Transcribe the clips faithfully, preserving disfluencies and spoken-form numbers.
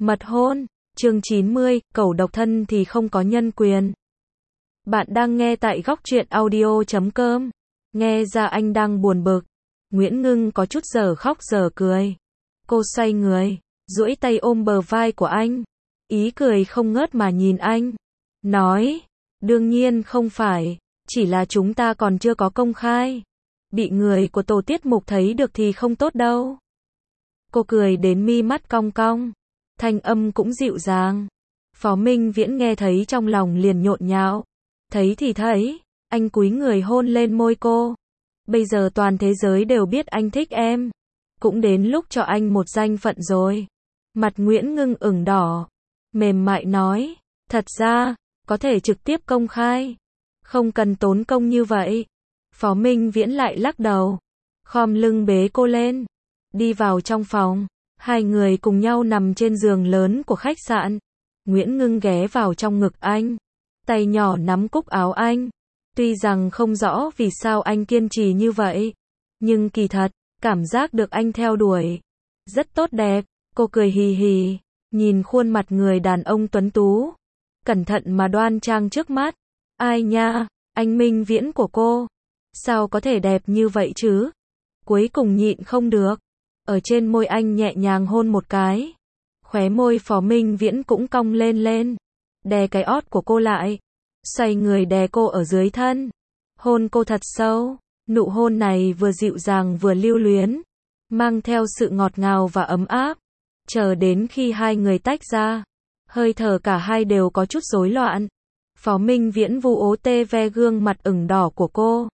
Mật hôn, chương chín mươi, cẩu độc thân thì không có nhân quyền. Bạn đang nghe tại góc truyện audio chấm com. Nghe ra anh đang buồn bực. Nguyễn Ngưng có chút giờ khóc giờ cười. Cô xoay người, duỗi tay ôm bờ vai của anh. Ý cười không ngớt mà nhìn anh. Nói, đương nhiên không phải, chỉ là chúng ta còn chưa có công khai. Bị người của tổ tiết mục thấy được thì không tốt đâu. Cô cười đến mi mắt cong cong. Thanh âm cũng dịu dàng. Phó Minh Viễn nghe thấy trong lòng liền nhộn nhạo. Thấy thì thấy, anh cúi người hôn lên môi cô. Bây giờ toàn thế giới đều biết anh thích em. Cũng đến lúc cho anh một danh phận rồi. Mặt Nguyễn Ngưng ửng đỏ. Mềm mại nói, thật ra, có thể trực tiếp công khai. Không cần tốn công như vậy. Phó Minh Viễn lại lắc đầu. Khom lưng bế cô lên. Đi vào trong phòng. Hai người cùng nhau nằm trên giường lớn của khách sạn. Nguyễn Ngưng ghé vào trong ngực anh. Tay nhỏ nắm cúc áo anh. Tuy rằng không rõ vì sao anh kiên trì như vậy. Nhưng kỳ thật, cảm giác được anh theo đuổi. Rất tốt đẹp. Cô cười hì hì. Nhìn khuôn mặt người đàn ông tuấn tú. Cẩn thận mà đoan trang trước mắt. Ai nha, anh Minh Viễn của cô. Sao có thể đẹp như vậy chứ? Cuối cùng nhịn không được. Ở trên môi anh nhẹ nhàng hôn một cái. Khóe môi Phó Minh Viễn cũng cong lên lên. Đè cái ót của cô lại. Xoay người đè cô ở dưới thân. Hôn cô thật sâu. Nụ hôn này vừa dịu dàng vừa lưu luyến. Mang theo sự ngọt ngào và ấm áp. Chờ đến khi hai người tách ra. Hơi thở cả hai đều có chút rối loạn. Phó Minh Viễn vu ố tê ve gương mặt ửng đỏ của cô.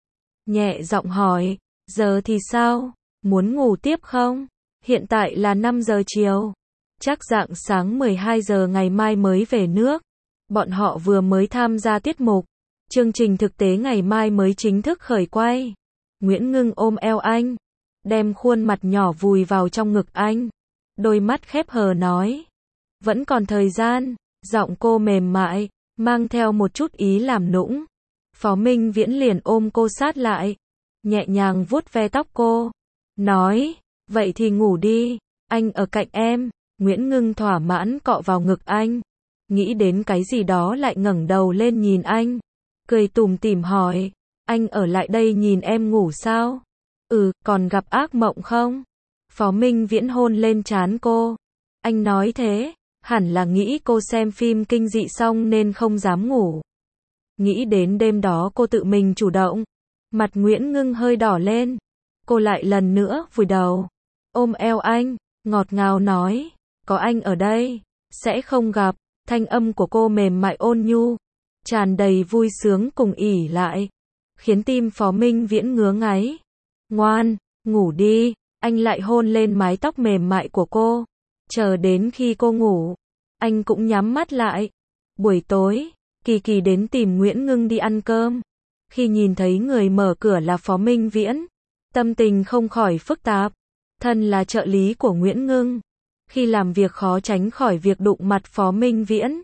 Nhẹ giọng hỏi, giờ thì sao? Muốn ngủ tiếp không? Hiện tại là năm giờ chiều. Chắc rạng sáng mười hai giờ ngày mai mới về nước. Bọn họ vừa mới tham gia tiết mục. Chương trình thực tế ngày mai mới chính thức khởi quay. Nguyễn Ngưng ôm eo anh. Đem khuôn mặt nhỏ vùi vào trong ngực anh. Đôi mắt khép hờ nói. Vẫn còn thời gian. Giọng cô mềm mại. Mang theo một chút ý làm nũng. Phó Minh Viễn liền ôm cô sát lại. Nhẹ nhàng vuốt ve tóc cô. Nói, vậy thì ngủ đi, anh ở cạnh em. Nguyễn Ngưng thỏa mãn cọ vào ngực anh. Nghĩ đến cái gì đó lại ngẩng đầu lên nhìn anh. Cười tủm tỉm hỏi, anh ở lại đây nhìn em ngủ sao? Ừ, còn gặp ác mộng không? Phó Minh Viễn hôn lên trán cô. Anh nói thế, hẳn là nghĩ cô xem phim kinh dị xong nên không dám ngủ. Nghĩ đến đêm đó cô tự mình chủ động. Mặt Nguyễn Ngưng hơi đỏ lên. Cô lại lần nữa vùi đầu. Ôm eo anh, ngọt ngào nói. Có anh ở đây, sẽ không gặp. Thanh âm của cô mềm mại ôn nhu. Tràn đầy vui sướng cùng ỉ lại. Khiến tim Phó Minh Viễn ngứa ngáy. Ngoan, ngủ đi. Anh lại hôn lên mái tóc mềm mại của cô. Chờ đến khi cô ngủ. Anh cũng nhắm mắt lại. Buổi tối, Kỳ Kỳ đến tìm Nguyễn Ngưng đi ăn cơm. Khi nhìn thấy người mở cửa là Phó Minh Viễn. Tâm tình không khỏi phức tạp. Thân là trợ lý của Nguyễn Ngưng. Khi làm việc khó tránh khỏi việc đụng mặt Phó Minh Viễn.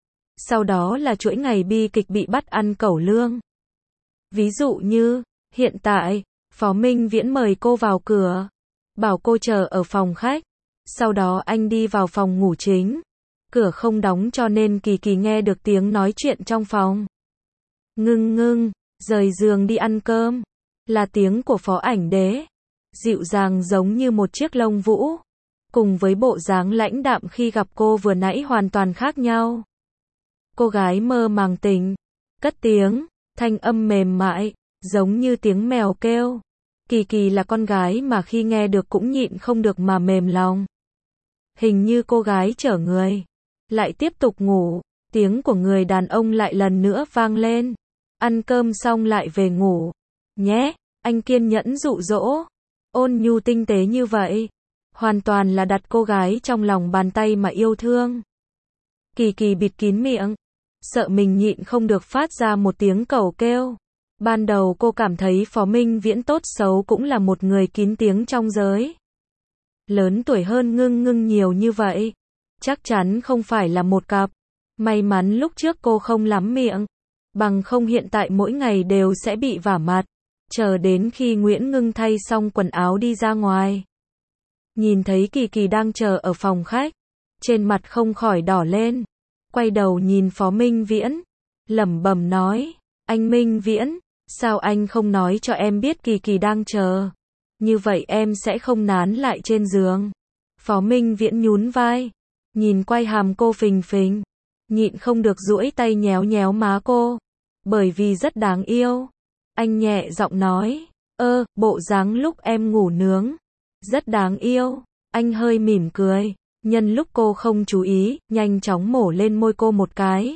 Sau đó là chuỗi ngày bi kịch bị bắt ăn cẩu lương. Ví dụ như, hiện tại, Phó Minh Viễn mời cô vào cửa. Bảo cô chờ ở phòng khách. Sau đó anh đi vào phòng ngủ chính. Cửa không đóng cho nên Kỳ Kỳ nghe được tiếng nói chuyện trong phòng. Ngưng ngưng, rời giường đi ăn cơm. Là tiếng của Phó Ảnh Đế. Dịu dàng giống như một chiếc lông vũ. Cùng với bộ dáng lãnh đạm khi gặp cô vừa nãy hoàn toàn khác nhau. Cô gái mơ màng tỉnh. Cất tiếng, thanh âm mềm mại, giống như tiếng mèo kêu. Kỳ Kỳ là con gái mà khi nghe được cũng nhịn không được mà mềm lòng. Hình như cô gái chở người. Lại tiếp tục ngủ. Tiếng của người đàn ông lại lần nữa vang lên. Ăn cơm xong lại về ngủ. Nhé, anh kiên nhẫn dụ dỗ. Ôn nhu tinh tế như vậy. Hoàn toàn là đặt cô gái trong lòng bàn tay mà yêu thương. Kỳ Kỳ bịt kín miệng. Sợ mình nhịn không được phát ra một tiếng cẩu kêu. Ban đầu cô cảm thấy Phó Minh Viễn tốt xấu cũng là một người kín tiếng trong giới. Lớn tuổi hơn Ngưng Ngưng nhiều như vậy. Chắc chắn không phải là một cặp. May mắn lúc trước cô không lắm miệng. Bằng không hiện tại mỗi ngày đều sẽ bị vả mặt. Chờ đến khi Nguyễn Ngưng thay xong quần áo đi ra ngoài. Nhìn thấy Kỳ Kỳ đang chờ ở phòng khách. trên mặt không khỏi đỏ lên, quay đầu nhìn Phó Minh Viễn, lẩm bẩm nói, anh Minh Viễn, sao anh không nói cho em biết Kỳ Kỳ đang chờ, như vậy em sẽ không nán lại trên giường. Phó Minh Viễn nhún vai, nhìn quay hàm cô phình phình, nhịn không được duỗi tay nhéo nhéo má cô, bởi vì rất đáng yêu. Anh nhẹ giọng nói, ơ, bộ dáng lúc em ngủ nướng, rất đáng yêu. Anh hơi mỉm cười, nhân lúc cô không chú ý, nhanh chóng mổ lên môi cô một cái.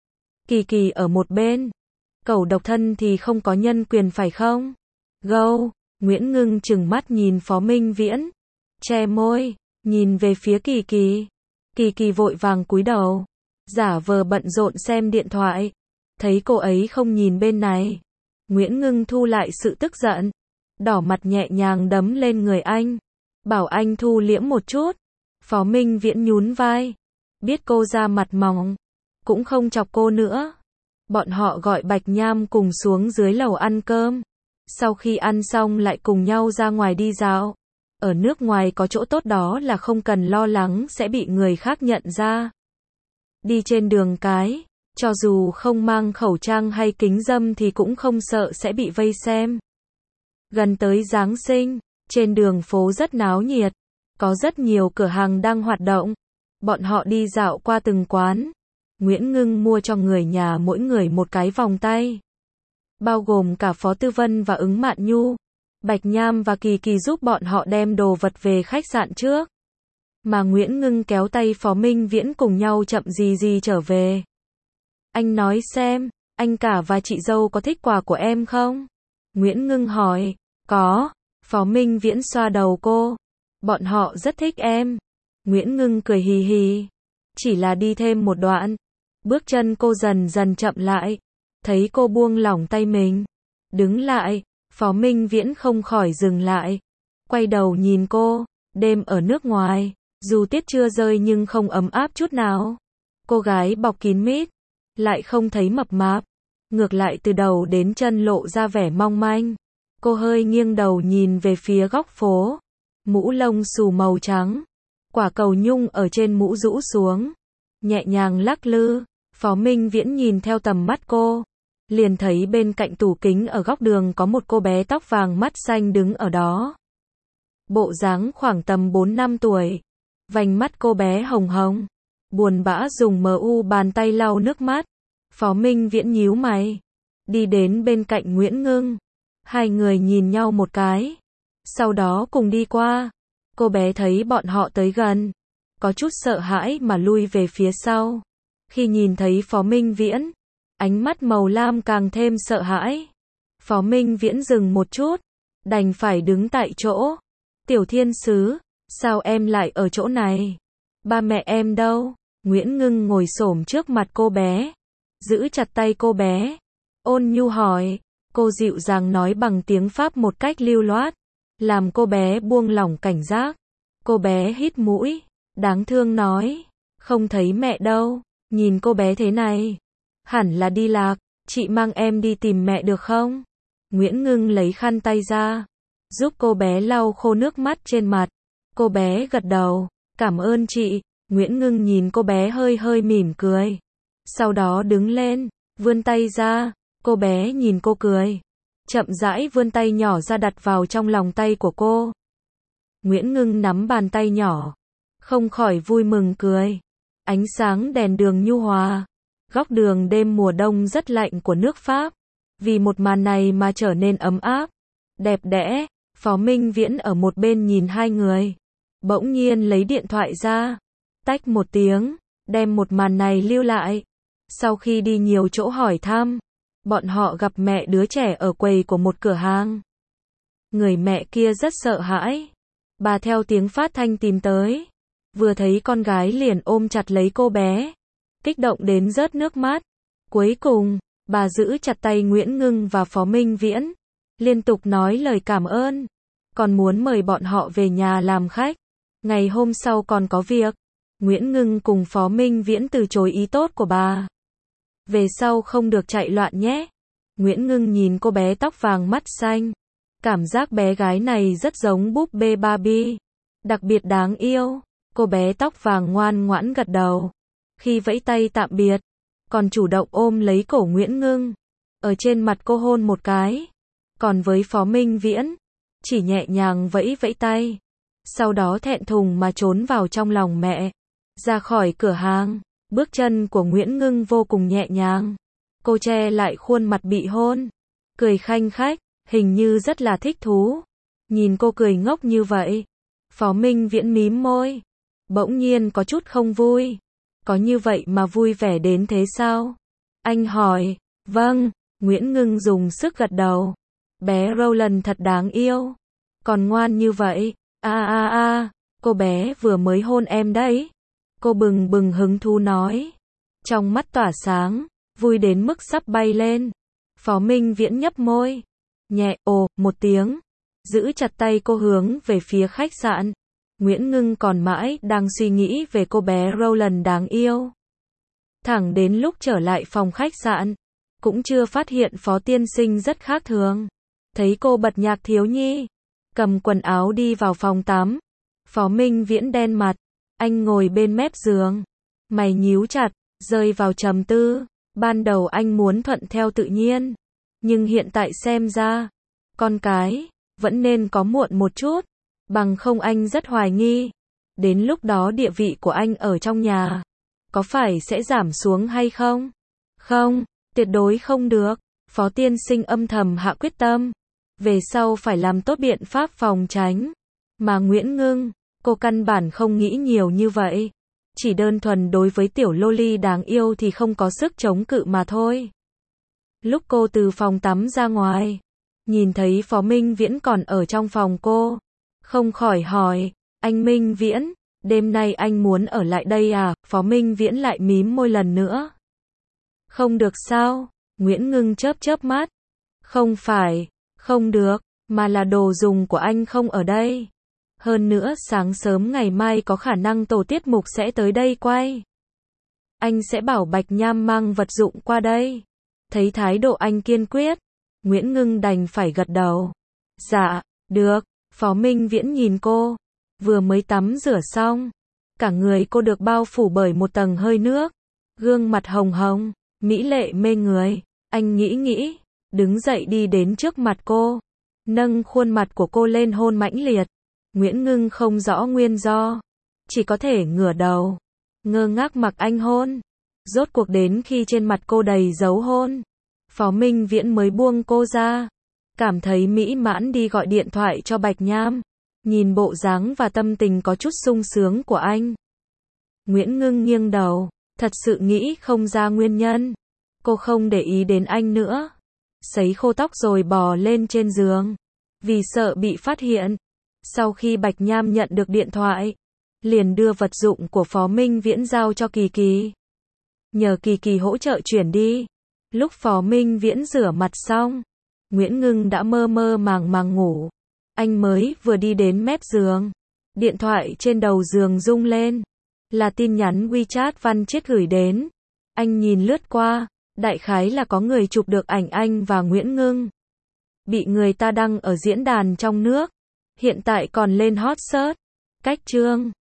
Kỳ Kỳ ở một bên, cẩu độc thân thì không có nhân quyền phải không? Gâu, Nguyễn Ngưng trừng mắt nhìn Phó Minh Viễn, che môi, nhìn về phía Kỳ Kỳ. Kỳ Kỳ vội vàng cúi đầu, giả vờ bận rộn xem điện thoại. Thấy cô ấy không nhìn bên này, Nguyễn Ngưng thu lại sự tức giận, đỏ mặt nhẹ nhàng đấm lên người anh, bảo anh thu liễm một chút. Phó Minh Viễn nhún vai, biết cô ra mặt mỏng, cũng không chọc cô nữa. Bọn họ gọi Bạch Nham cùng xuống dưới lầu ăn cơm. Sau khi ăn xong lại cùng nhau ra ngoài đi dạo. Ở nước ngoài có chỗ tốt đó là không cần lo lắng sẽ bị người khác nhận ra. Đi trên đường cái, cho dù không mang khẩu trang hay kính râm thì cũng không sợ sẽ bị vây xem. Gần tới Giáng sinh, trên đường phố rất náo nhiệt, có rất nhiều cửa hàng đang hoạt động. Bọn họ đi dạo qua từng quán. Nguyễn Ngưng mua cho người nhà mỗi người một cái vòng tay, bao gồm cả Phó Tư Vân và Ứng Mạn Nhu. Bạch Nham và Kỳ Kỳ giúp bọn họ đem đồ vật về khách sạn trước, mà Nguyễn Ngưng kéo tay Phó Minh Viễn cùng nhau chậm gì gì trở về. Anh nói xem, anh cả và chị dâu có thích quà của em không? Nguyễn Ngưng hỏi. Có. Phó Minh Viễn xoa đầu cô. Bọn họ rất thích em. Nguyễn Ngưng cười hì hì. Chỉ là đi thêm một đoạn, bước chân cô dần dần chậm lại. Thấy cô buông lỏng tay mình, đứng lại, Phó Minh Viễn không khỏi dừng lại, quay đầu nhìn cô. Đêm ở nước ngoài, dù tiết chưa rơi nhưng không ấm áp chút nào. Cô gái bọc kín mít, lại không thấy mập mạp, ngược lại từ đầu đến chân lộ ra vẻ mong manh. Cô hơi nghiêng đầu nhìn về phía góc phố, mũ lông xù màu trắng, quả cầu nhung ở trên mũ rũ xuống, nhẹ nhàng lắc lư. Phó Minh Viễn nhìn theo tầm mắt cô, liền thấy bên cạnh tủ kính ở góc đường có một cô bé tóc vàng mắt xanh đứng ở đó. Bộ dáng khoảng tầm bốn năm tuổi, vành mắt cô bé hồng hồng, buồn bã dùng mờ u bàn tay lau nước mắt. Phó Minh Viễn nhíu mày, đi đến bên cạnh Nguyễn Ngưng. Hai người nhìn nhau một cái, sau đó cùng đi qua. Cô bé thấy bọn họ tới gần, có chút sợ hãi mà lui về phía sau. Khi nhìn thấy Phó Minh Viễn, ánh mắt màu lam càng thêm sợ hãi. Phó Minh Viễn dừng một chút, đành phải đứng tại chỗ. Tiểu thiên sứ, sao em lại ở chỗ này? Ba mẹ em đâu? Nguyễn Ngưng ngồi xổm trước mặt cô bé, giữ chặt tay cô bé, ôn nhu hỏi. Cô dịu dàng nói bằng tiếng Pháp một cách lưu loát, làm cô bé buông lỏng cảnh giác. Cô bé hít mũi, đáng thương nói, không thấy mẹ đâu. Nhìn cô bé thế này, hẳn là đi lạc, chị mang em đi tìm mẹ được không? Nguyễn Ngưng lấy khăn tay ra, giúp cô bé lau khô nước mắt trên mặt. Cô bé gật đầu, cảm ơn chị. Nguyễn Ngưng nhìn cô bé hơi hơi mỉm cười, sau đó đứng lên, vươn tay ra. Cô bé nhìn cô cười, chậm rãi vươn tay nhỏ ra đặt vào trong lòng tay của cô. Nguyễn Ngưng nắm bàn tay nhỏ, không khỏi vui mừng cười. Ánh sáng đèn đường nhu hòa, góc đường đêm mùa đông rất lạnh của nước Pháp, vì một màn này mà trở nên ấm áp, đẹp đẽ. Phó Minh Viễn ở một bên nhìn hai người, bỗng nhiên lấy điện thoại ra, tách một tiếng, đem một màn này lưu lại. Sau khi đi nhiều chỗ hỏi thăm, bọn họ gặp mẹ đứa trẻ ở quầy của một cửa hàng. Người mẹ kia rất sợ hãi, bà theo tiếng phát thanh tìm tới, vừa thấy con gái liền ôm chặt lấy cô bé, kích động đến rớt nước mắt. Cuối cùng, bà giữ chặt tay Nguyễn Ngưng và Phó Minh Viễn, liên tục nói lời cảm ơn, còn muốn mời bọn họ về nhà làm khách. Ngày hôm sau còn có việc. Nguyễn Ngưng cùng Phó Minh Viễn từ chối ý tốt của bà. Về sau không được chạy loạn nhé. Nguyễn Ngưng nhìn cô bé tóc vàng mắt xanh, cảm giác bé gái này rất giống búp bê Barbie, đặc biệt đáng yêu. Cô bé tóc vàng ngoan ngoãn gật đầu. Khi vẫy tay tạm biệt, còn chủ động ôm lấy cổ Nguyễn Ngưng. Ở trên mặt cô hôn một cái. Còn với Phó Minh Viễn, chỉ nhẹ nhàng vẫy vẫy tay. Sau đó thẹn thùng mà trốn vào trong lòng mẹ. Ra khỏi cửa hàng, bước chân của Nguyễn Ngưng vô cùng nhẹ nhàng. Cô che lại khuôn mặt bị hôn. Cười khanh khách, hình như rất là thích thú. Nhìn cô cười ngốc như vậy. Phó Minh Viễn mím môi. Bỗng nhiên có chút không vui. Có như vậy mà vui vẻ đến thế sao? Anh hỏi. Vâng, Nguyễn Ngưng dùng sức gật đầu. Bé Roland thật đáng yêu. Còn ngoan như vậy. A a a, cô bé vừa mới hôn em đấy. Cô bừng bừng hứng thú nói. Trong mắt tỏa sáng, vui đến mức sắp bay lên. Phó Minh Viễn nhấp môi. Nhẹ ồ, một tiếng. Giữ chặt tay cô hướng về phía khách sạn. Nguyễn Ngưng còn mãi đang suy nghĩ về cô bé Roland đáng yêu. Thẳng đến lúc trở lại phòng khách sạn, cũng chưa phát hiện Phó tiên sinh rất khác thường. Thấy cô bật nhạc thiếu nhi, cầm quần áo đi vào phòng tắm. Phó Minh Viễn đen mặt, anh ngồi bên mép giường, mày nhíu chặt, rơi vào trầm tư. Ban đầu anh muốn thuận theo tự nhiên, nhưng hiện tại xem ra, con cái vẫn nên có muộn một chút, bằng không anh rất hoài nghi. Đến lúc đó địa vị của anh ở trong nhà, có phải sẽ giảm xuống hay không? Không, tuyệt đối không được. Phó tiên sinh âm thầm hạ quyết tâm. Về sau phải làm tốt biện pháp phòng tránh. Mà Nguyễn Ngưng, cô căn bản không nghĩ nhiều như vậy. Chỉ đơn thuần đối với tiểu loli đáng yêu thì không có sức chống cự mà thôi. Lúc cô từ phòng tắm ra ngoài, nhìn thấy Phó Minh Viễn còn ở trong phòng cô, không khỏi hỏi, anh Minh Viễn, đêm nay anh muốn ở lại đây à? Phó Minh Viễn lại mím môi lần nữa. Không được sao? Nguyễn Ngưng chớp chớp mắt. Không phải, không được, mà là đồ dùng của anh không ở đây. Hơn nữa sáng sớm ngày mai có khả năng tổ tiết mục sẽ tới đây quay. Anh sẽ bảo Bạch Nham mang vật dụng qua đây. Thấy thái độ anh kiên quyết, Nguyễn Ngưng đành phải gật đầu. Dạ, được. Phó Minh Viễn nhìn cô, vừa mới tắm rửa xong, cả người cô được bao phủ bởi một tầng hơi nước, gương mặt hồng hồng, mỹ lệ mê người. Anh nghĩ nghĩ, đứng dậy đi đến trước mặt cô, nâng khuôn mặt của cô lên hôn mãnh liệt. Nguyễn Ngưng không rõ nguyên do, chỉ có thể ngửa đầu, ngơ ngác mặc anh hôn. Rốt cuộc đến khi trên mặt cô đầy dấu hôn, Phó Minh Viễn mới buông cô ra. Cảm thấy mỹ mãn đi gọi điện thoại cho Bạch Nham. Nhìn bộ dáng và tâm tình có chút sung sướng của anh, Nguyễn Ngưng nghiêng đầu, thật sự nghĩ không ra nguyên nhân. Cô không để ý đến anh nữa, sấy khô tóc rồi bò lên trên giường, vì sợ bị phát hiện. Sau khi Bạch Nham nhận được điện thoại, liền đưa vật dụng của Phó Minh Viễn giao cho Kỳ Kỳ, nhờ Kỳ Kỳ hỗ trợ chuyển đi. Lúc Phó Minh Viễn rửa mặt xong, Nguyễn Ngưng đã mơ mơ màng màng ngủ. Anh mới vừa đi đến mép giường, điện thoại trên đầu giường rung lên, là tin nhắn WeChat Văn Chiết gửi đến. Anh nhìn lướt qua, đại khái là có người chụp được ảnh anh và Nguyễn Ngưng, bị người ta đăng ở diễn đàn trong nước, hiện tại còn lên hot search. Cách chương